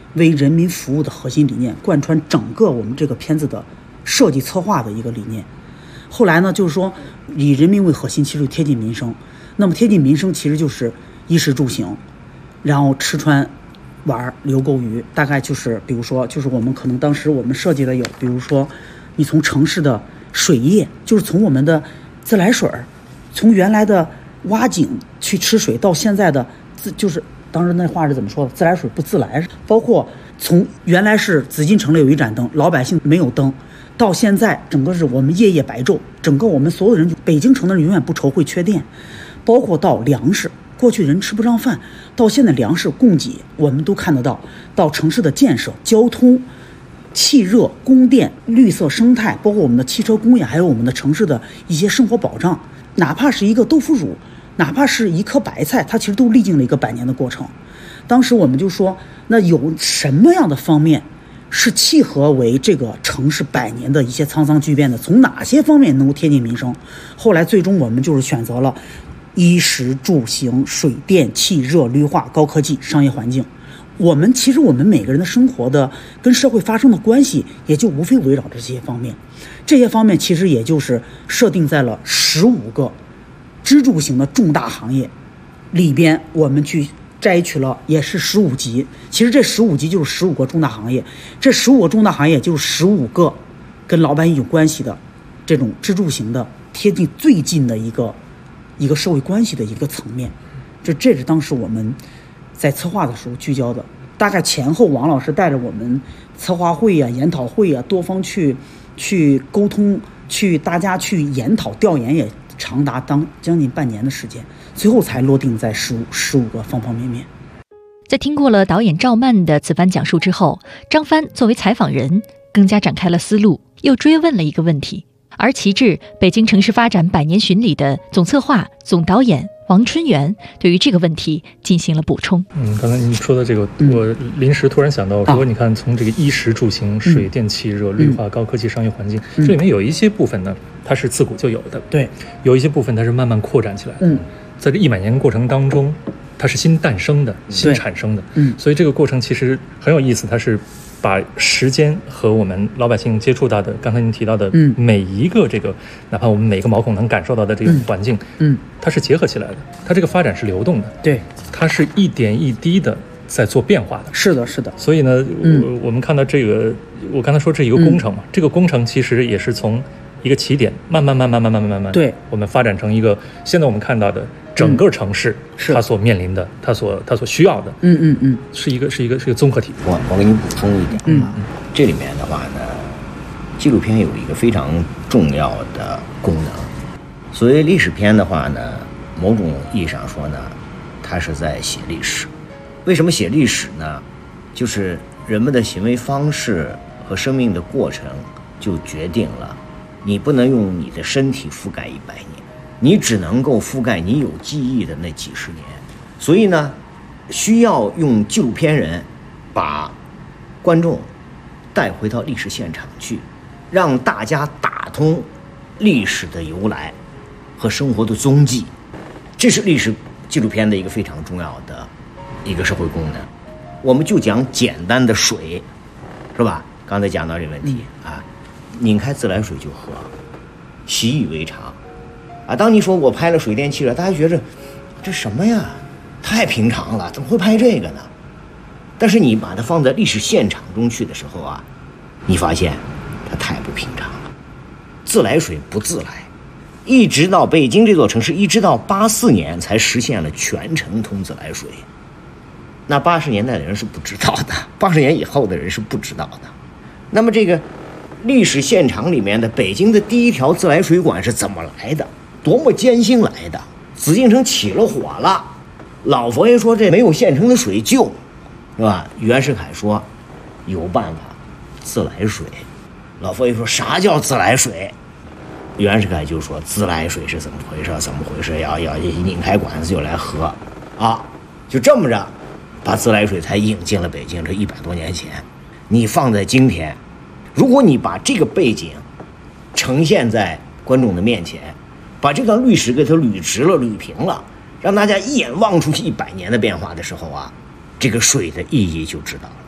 为人民服务的核心理念，贯穿整个我们这个片子的设计策划的一个理念。后来呢，就是说以人民为核心，其实贴近民生。那么贴近民生，其实就是衣食住行，然后吃穿玩游购娱，大概就是比如说，就是我们可能当时我们设计的有，比如说你从城市的水业，就是从我们的自来水，从原来的挖井去吃水，到现在的就是当时那话是怎么说的？自来水不自来，包括从原来是紫禁城里有一盏灯，老百姓没有灯，到现在整个是我们夜夜白昼，整个我们所有人，北京城的人永远不愁会缺电，包括到粮食，过去人吃不上饭，到现在粮食供给我们都看得到，到城市的建设、交通、气热、供电、绿色生态，包括我们的汽车工业，还有我们的城市的一些生活保障，哪怕是一个豆腐乳，哪怕是一颗白菜，它其实都历经了一个100年的过程。当时我们就说，那有什么样的方面是契合为这个城市100年的一些沧桑巨变的？从哪些方面能够贴近民生？后来最终我们就是选择了衣食住行、水电气热、绿化、高科技、商业环境。其实我们每个人的生活的跟社会发生的关系，也就无非围绕着这些方面。这些方面其实也就是设定在了15个支柱型的重大行业里边，我们去摘取了也是15级。其实这15级就是15个重大行业，这15个重大行业就是15个跟老百姓有关系的这种支柱型的贴近最近的一个社会关系的一个层面。这是当时我们在策划的时候聚焦的。大概前后王老师带着我们策划会啊、研讨会啊，多方去沟通，大家去研讨调研，也长达将近半年的时间，最后才落定在15个方方面面。 在听过了导演赵曼的此番讲述之后，张帆作为采访人更加展开了思路，又追问了一个问题。而旗帜北京城市发展100年巡礼的总策划、总导演王春元对于这个问题进行了补充。 刚才你说的这个，我临时突然想到说，你看从这个衣食住行、水电气热、绿化、高科技、商业环境，这里面有一些部分呢，它是自古就有的， 对， 有一些部分它是慢慢扩展起来的。在这100年过程当中，它是新诞生的、新产生的，所以这个过程其实很有意思，它是把时间和我们老百姓接触到的，刚才您提到的每一个这个，哪怕我们每个毛孔能感受到的这个环境，它是结合起来的，它这个发展是流动的， 对， 它是一点一滴的在做变化的， 是的，是的。 所以呢，我们看到这个，我刚才说这一个工程嘛，这个工程其实也是从一个起点慢慢， 对， 我们发展成一个现在我们看到的整个城市它所面临的，它所需要的，是一个综合体。 我给你补充一点，这里面的话呢，纪录片有一个非常重要的功能。所谓历史片的话呢，某种意义上说呢，它是在写历史。为什么写历史呢？就是人们的行为方式和生命的过程就决定了，你不能用你的身体覆盖100年，你只能够覆盖你有记忆的那几十年。所以呢，需要用纪录片人把观众带回到历史现场去，让大家打通历史的由来和生活的踪迹。这是历史纪录片的一个非常重要的一个社会功能。我们就讲简单的水，是吧？刚才讲到这个问题啊，拧开自来水就喝，习以为常啊。当你说我拍了水电气热，大家觉着这什么呀，太平常了，怎么会拍这个呢？但是你把它放在历史现场中去的时候啊，你发现它太不平常了。自来水不自来，一直到北京这座城市，一直到84年才实现了全城通自来水。那80年代的人是不知道的，80年以后的人是不知道的。那么这个历史现场里面的北京的第一条自来水管是怎么来的？多么艰辛来的！紫禁城起了火了，老佛爷说这没有现成的水救，是吧？袁世凯说有办法，自来水。老佛爷说啥叫自来水？袁世凯就说自来水是怎么回事？怎么回事？要拧开管子就来喝啊！就这么着，把自来水才引进了北京。这100多年前，你放在今天，如果你把这个背景呈现在观众的面前，把这段历史给它捋直了、捋平了，让大家一眼望出去100年的变化的时候啊，这个水的意义就知道了。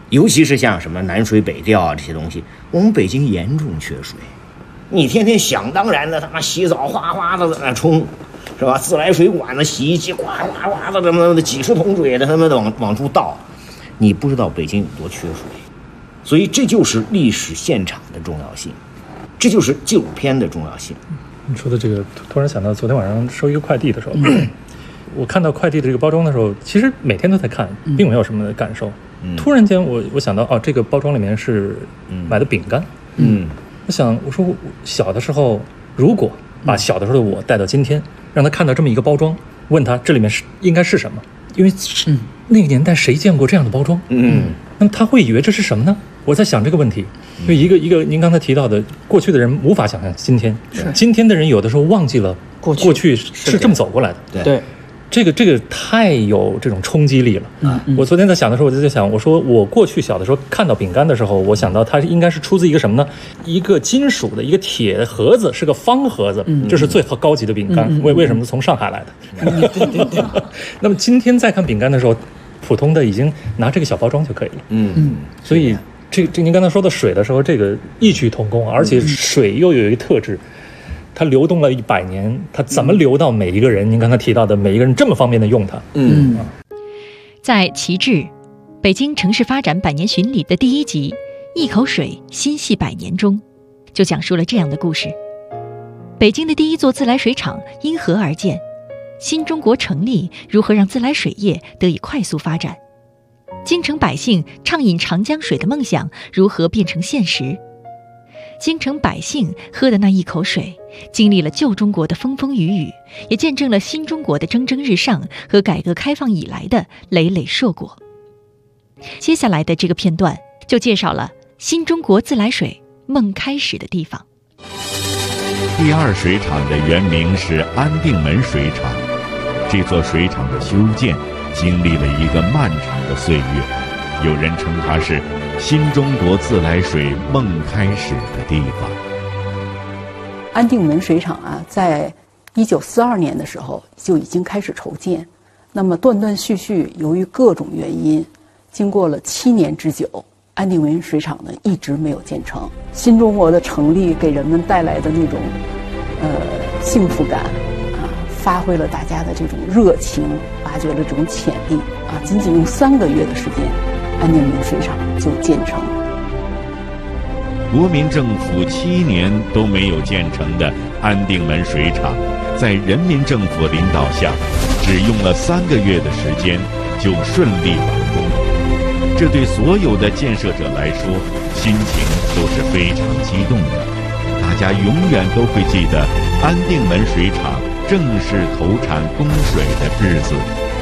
尤其是像什么南水北调啊这些东西，我们北京严重缺水。你天天想当然的他妈洗澡哗哗的在那冲，是吧？自来水管子、洗衣机哗哗哗的，他妈的几十桶水的他妈的往出倒，你不知道北京有多缺水。所以这就是历史现场的重要性，这就是纪录片的重要性。 你说的这个，突然想到昨天晚上收一个快递的时候，我看到快递的这个包装的时候，其实每天都在看，并没有什么感受。突然间我想到，哦，这个包装里面是买的饼干。我说小的时候，如果把小的时候的我带到今天，让他看到这么一个包装，问他这里面应该是什么？因为那个年代谁见过这样的包装？那么他会以为这是什么呢？我在想这个问题。因为一个您刚才提到的，过去的人无法想象今天，今天的人有的时候忘记了过去是这么走过来的。 对。 这个太有这种冲击力了。我昨天在想的时候，我就在想，我说我过去小的时候看到饼干的时候，我想到它应该是出自一个什么呢？一个金属的一个铁盒子，是个方盒子，这是最高级的饼干。为什么从上海来的？对。那么今天再看饼干的时候，普通的已经拿这个小包装就可以了。所以这您刚才说的水的时候，这个异曲同工，而且水又有一个特质。它流动了100年，它怎么流到每一个人？您刚才提到的每一个人这么方便的用它。 在旗帜北京城市发展百年巡礼的第1集《一口水心系百年》中，就讲述了这样的故事：北京的第一座自来水厂因何而建？新中国成立如何让自来水业得以快速发展？京城百姓畅饮长江水的梦想如何变成现实？京城百姓喝的那一口水，经历了旧中国的风风雨雨，也见证了新中国的蒸蒸日上和改革开放以来的累累硕果。接下来的这个片段就介绍了新中国自来水梦开始的地方。 第2水厂的原名是安定门水厂，这座水厂的修建经历了一个漫长的岁月，有人称它是新中国自来水梦开始的地方。 安定门水厂啊，在1942年的时候就已经开始筹建，那么断断续续，由于各种原因，经过了7年之久，安定门水厂呢一直没有建成。新中国的成立给人们带来的那种幸福感啊，发挥了大家的这种热情，挖掘了这种潜力啊，仅仅用3个月的时间，安定门水厂就建成。 国民政府7年都没有建成的安定门水厂，在人民政府领导下，只用了3个月的时间就顺利完工。这对所有的建设者来说，心情都是非常激动的。大家永远都会记得安定门水厂正式投产供水的日子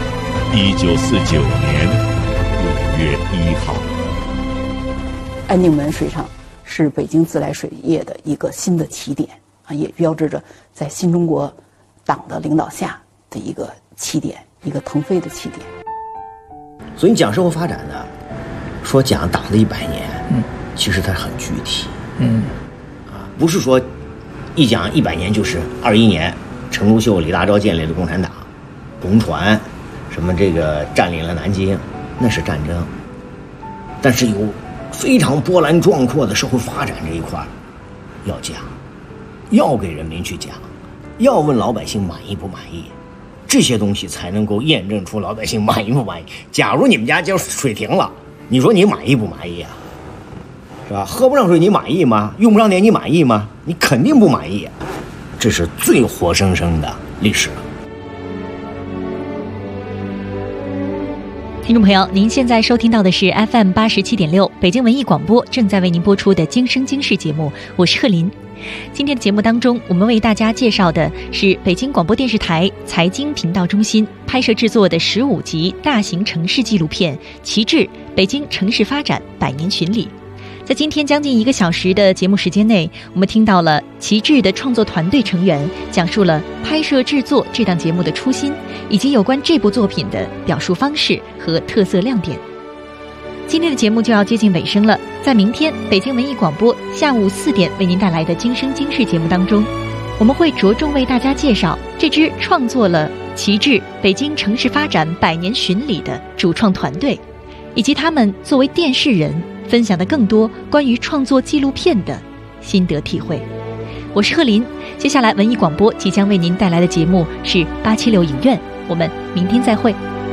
，1949年5月1号。 安定门水厂是北京自来水业的一个新的起点啊，也标志着在新中国党的领导下的一个起点，一个腾飞的起点。 所以你讲社会发展呢，说讲党的100年，其实它很具体，不是说一讲100年就是21年程朱秀、李大钊建立了共产党，龙船什么这个占领了南京，那是战争，但是有非常波澜壮阔的社会发展这一块要讲，要给人民去讲，要问老百姓满意不满意，这些东西才能够验证出老百姓满意不满意。假如你们家就水停了，你说你满意不满意啊？是吧？喝不上水你满意吗？用不上电你满意吗？你肯定不满意。这是最活生生的历史。 听众朋友，您现在收听到的是 FM 87.6北京文艺广播正在为您播出的《今生今世》节目，我是贺林。今天的节目当中，我们为大家介绍的是北京广播电视台财经频道中心拍摄制作的15集大型城市纪录片《旗帜北京城市发展百年巡礼》。在今天将近1个小时的节目时间内，我们听到了旗帜的创作团队成员讲述了拍摄制作这档节目的初心，以及有关这部作品的表述方式和特色亮点。今天的节目就要接近尾声了，在明天北京文艺广播下午4点为您带来的《今生今世》节目当中，我们会着重为大家介绍这支创作了旗帜北京城市发展百年巡礼的主创团队， 以及他们作为电视人分享的更多关于创作纪录片的心得体会。我是贺林，接下来文艺广播即将为您带来的节目是876影院，我们明天再会。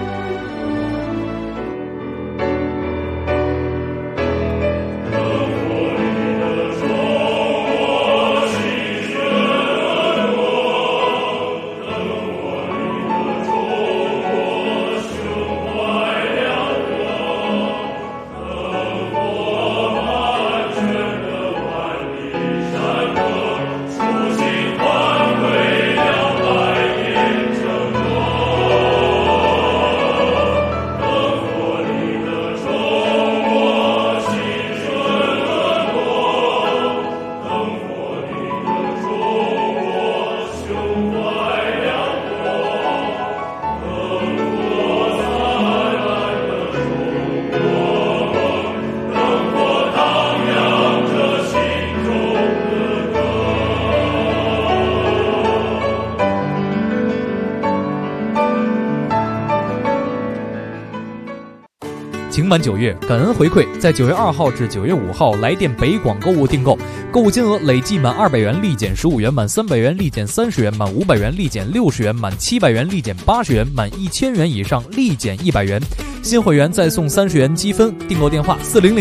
情满9月，感恩回馈，在9月2号至9月5号来电北广购物订购，购物金额累计满200元立减15元，满300元立减30元，满500元立减60元，满700元立减80元，满1000元以上立减100元。新会员再送30元积分。订购电话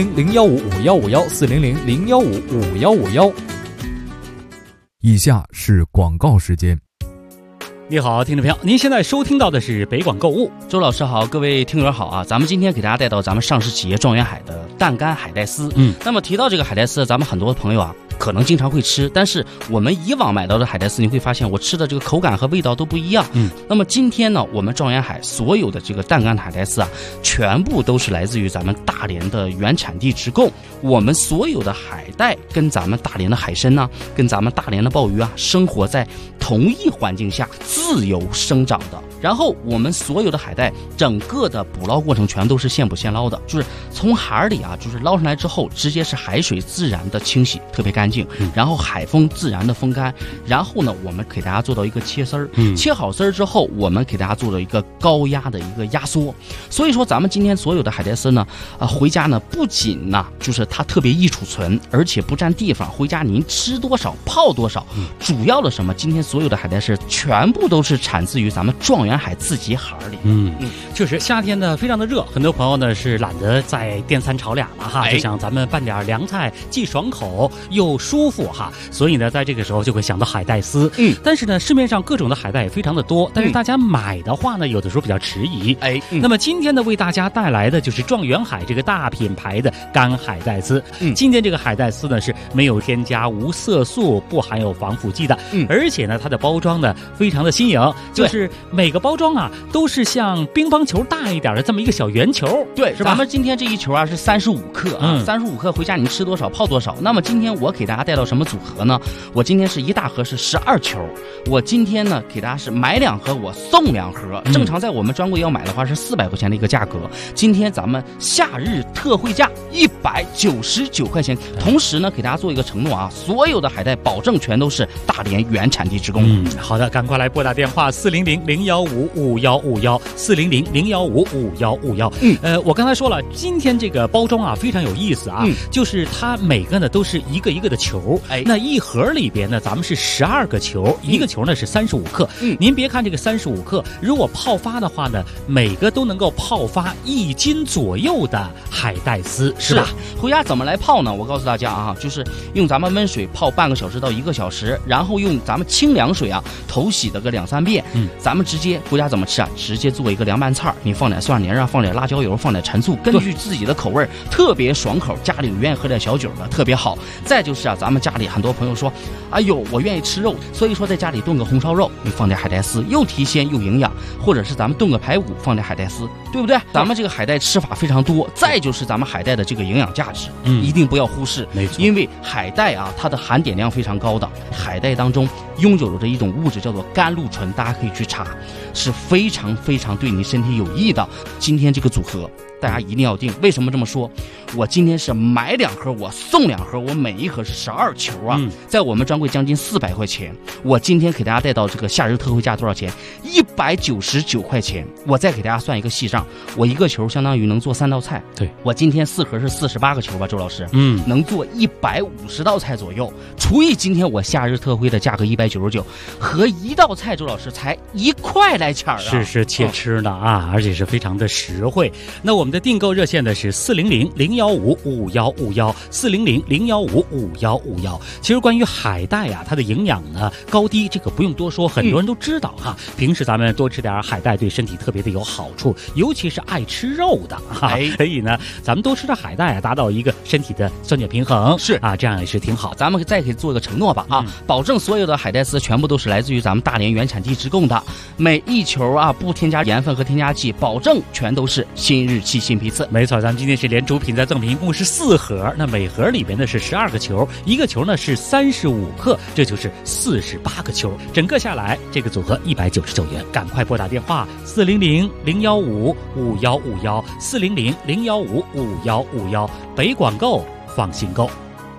400-015-5151，400-015-5151。以下是广告时间。 你好，听众朋友，您现在收听到的是北广购物。 周老师好，各位听友好啊！咱们今天给大家带到咱们上市企业状元海的淡干海带丝。那么提到这个海带丝，咱们很多朋友啊可能经常会吃，但是我们以往买到的海带丝，你会发现我吃的这个口感和味道都不一样。那么今天呢，我们状元海所有的这个淡干海带丝啊，全部都是来自于咱们大连的原产地直供。我们所有的海带跟咱们大连的海参呢，跟咱们大连的鲍鱼啊，生活在同一环境下自由生长的。然后我们所有的海带，整个的捕捞过程全都是现捕现捞的，就是从海里啊，就是捞上来之后，直接是海水自然的清洗，特别干净，然后海风自然的风干，然后呢，我们给大家做到一个切丝儿，切好丝儿之后，我们给大家做到一个高压的一个压缩。所以说，咱们今天所有的海带丝呢，回家呢，不仅呢，就是它特别易储存，而且不占地方，回家您吃多少泡多少。主要的什么？今天所有的海带丝全部都是产自于咱们状元海自己海里。 确实夏天呢非常的热，很多朋友呢是懒得在电三炒俩了哈，就想咱们拌点凉菜，既爽口又舒服哈，所以呢在这个时候就会想到海带丝。但是呢市面上各种的海带也非常的多，但是大家买的话呢有的时候比较迟疑。那么今天呢为大家带来的就是状元海这个大品牌的干海带丝。今天这个海带丝呢是没有添加无色素，不含有防腐剂的，而且呢它的包装呢非常的新颖，就是每个包装啊都是像乒乓球大一点的这么一个小圆球。 对， 是吧？ 咱们今天这一球啊是35克啊，35克回家你吃多少泡多少。那么今天我给大家带到什么组合呢？我今天是一大盒是12球，我今天呢给大家是买2盒我送2盒，正常在我们专柜要买的话是400块钱的一个价格，今天咱们夏日特惠价199块钱。同时呢给大家做一个承诺啊，所有的海带保证全都是大连原产地直供。 好的，赶快来拨打电话400-015-5151，400-015-5151。我刚才说了，今天这个包装啊非常有意思啊，就是它每个呢都是一个一个的球，那一盒里边呢咱们是12个球，一个球呢是35克。您别看这个35克，如果泡发的话呢，每个都能够泡发1斤左右的海带丝，是吧？ 回家怎么来泡呢？我告诉大家啊，就是用咱们温水泡半个小时到1个小时，然后用咱们清凉水啊头洗的个2、3遍。咱们直接回家怎么吃啊？直接做一个凉拌菜，你放点蒜泥啊，放点辣椒油，放点陈醋，根据自己的口味，特别爽口。家里有愿意喝点小酒的，特别好。再就是啊，咱们家里很多朋友说，哎呦，我愿意吃肉，所以说在家里炖个红烧肉，你放点海带丝，又提鲜又营养。或者是咱们炖个排骨，放点海带丝，对不对？咱们这个海带吃法非常多。再就是咱们海带的这个营养价值，一定不要忽视。 没错， 因为海带啊，它的含碘量非常高的。海带当中拥有着一种物质叫做甘露醇，大家可以去查，是非常非常对你身体有益的。今天这个组合大家一定要订。为什么这么说？我今天是买2盒我送2盒，我每一盒是12球啊，在我们专柜将近400块钱。我今天给大家带到这个夏日特惠价多少钱？199块钱。我再给大家算一个细账，我一个球相当于能做3道菜。 对， 我今天4盒是48个球吧，周老师，能做150道菜左右。除以今天我夏日特惠的价格199，和1道菜，周老师才1块来钱啊！ 是切吃的啊，而且是非常的实惠。那我们的订购热线呢是400-015-5151，400-015-5151。其实关于海带啊，它的营养呢高低这个不用多说，很多人都知道哈。平时咱们多吃点海带对身体特别的有好处，尤其是爱吃肉的哈。所以呢，咱们多吃点海带啊，达到一个身体的酸碱平衡，是啊，这样也是挺好。 咱们再可以做一个承诺吧啊，保证所有的海带丝全部都是来自于咱们大连原产地直供的，每一球啊不添加盐分和添加剂，保证全都是新日期新批次。 没错，咱们今天是连主品再赠品，一共是4盒，那每盒里面呢是12个球，一个球呢是35克，这就是48个球，整个下来这个组合199元。赶快拨打电话400-015-5151，400-015-5151，北广购放心购。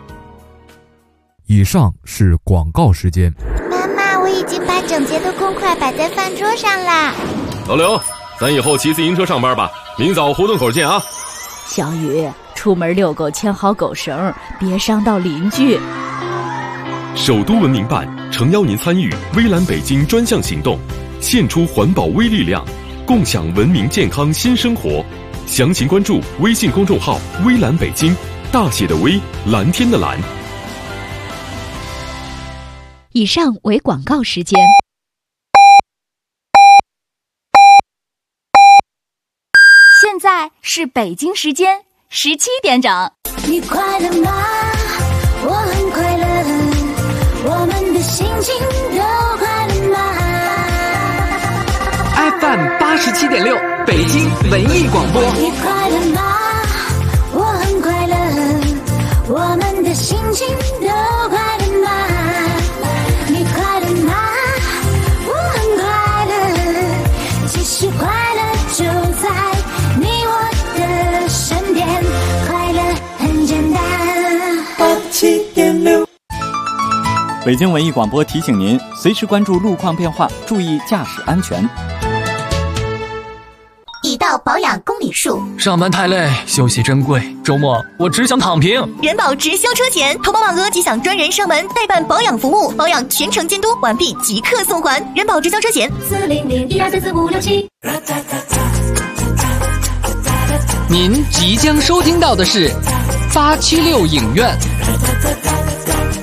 以上是广告时间。 妈妈，我已经把整洁的公筷摆在饭桌上啦。 老刘，咱以后骑自行车上班吧，明早胡同口见啊。 小雨，出门遛狗牵好狗绳，别伤到邻居。 首都文明办诚邀您参与微蓝北京专项行动，献出环保微力量，共享文明健康新生活。详情关注微信公众号微蓝北京，大写的微，蓝天的蓝。 以上为广告时间。 现在是北京时间17点整。 你快乐吗？我很快乐，我们的心情都快乐吗 ？FM 87.6，北京文艺广播。 你快乐吗？我很快乐，我们的心情都快乐吗？你快乐吗？我很快乐，其实快乐就在你我的身边，快乐很简单。87.6。 北京文艺广播提醒您，随时关注路况变化，注意驾驶安全。 一道保养公里数， 上班太累，休息珍贵，周末我只想躺平。 人保直销车险，投保满额即享专人上门代办保养服务，保养全程监督完毕即刻送还。人保直销车险400-1234567。 您即将收听到的是876影院。